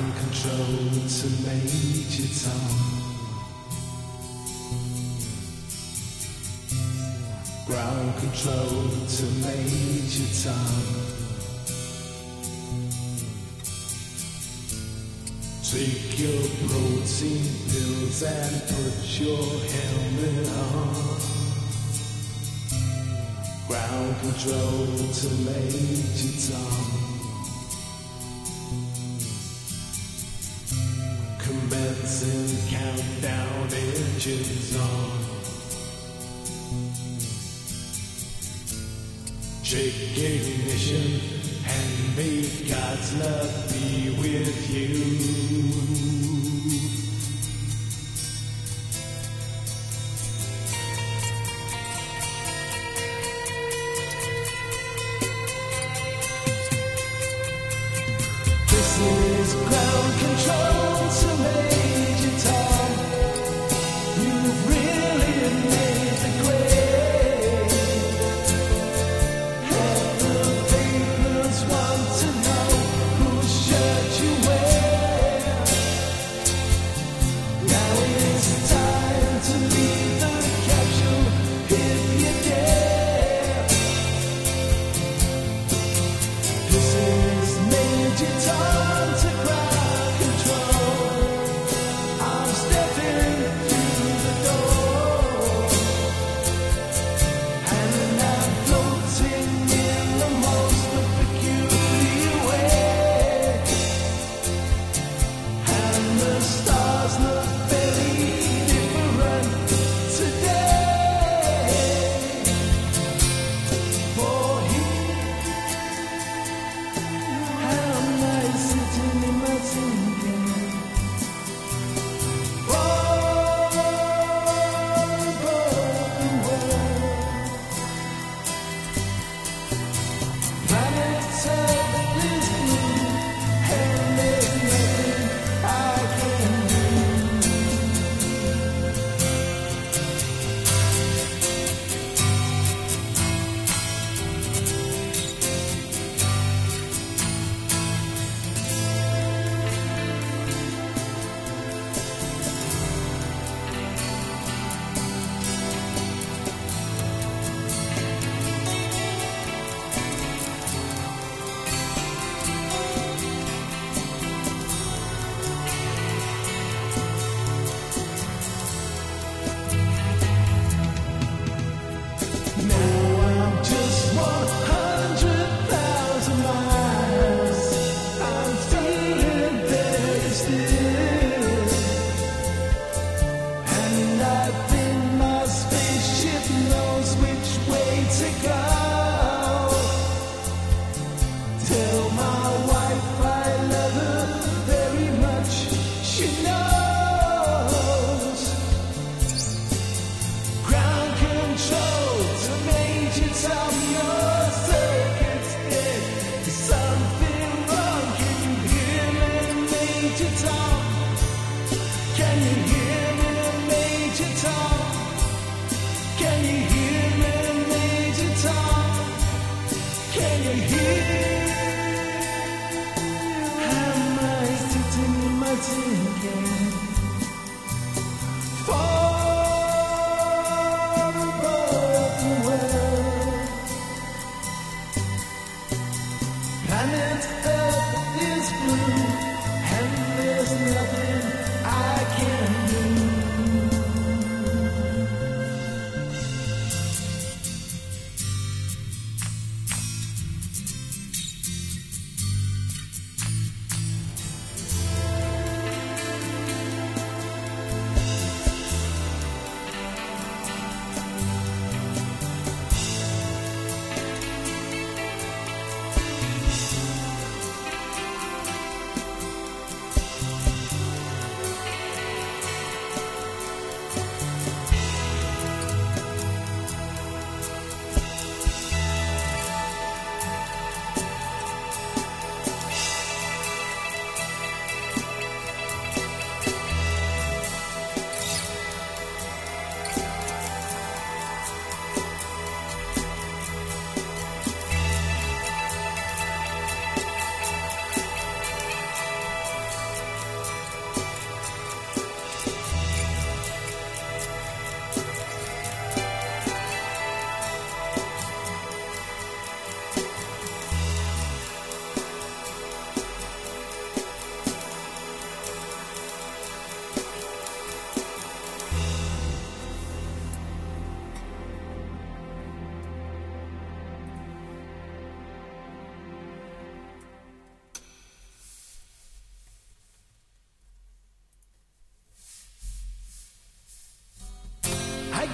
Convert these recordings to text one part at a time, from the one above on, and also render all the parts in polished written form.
Ground control to Major Tom. Ground control to Major Tom. Take your protein pills and put your helmet on. Ground control to Major Tom. Commencing countdown, engines on. Check ignition and may God's love be with you. This is ground control to Major Tom. You've really made the grade. And the papers want to know whose shirt you wear. Now it's time to leave the capsule if you dare. This is Major Tom to ground control. I'm stepping through the door, and I'm floating in the most peculiar way. And the stars look very different today. For here am I sitting in my tin can. Planet Earth is blue, and there's nothing I can do. Now I'm just 100,000 miles. I'm feeling very still, and I think my spaceship knows which way to go. Tell my wife I love her very much. She knows. Ground control to Major Tom. Your circuit's dead. There's something wrong. Can you hear me, Major Tom? Can you hear me, Major Tom? Can you hear me, Major Tom? Can you hear? Am I sitting in my tin can? Far above the world. Planet Earth is blue, and there's nothing I can do.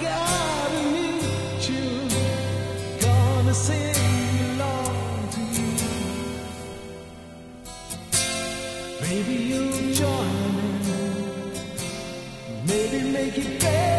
gotta meet you, gonna sing along to you. Maybe you'll join me, maybe make it better.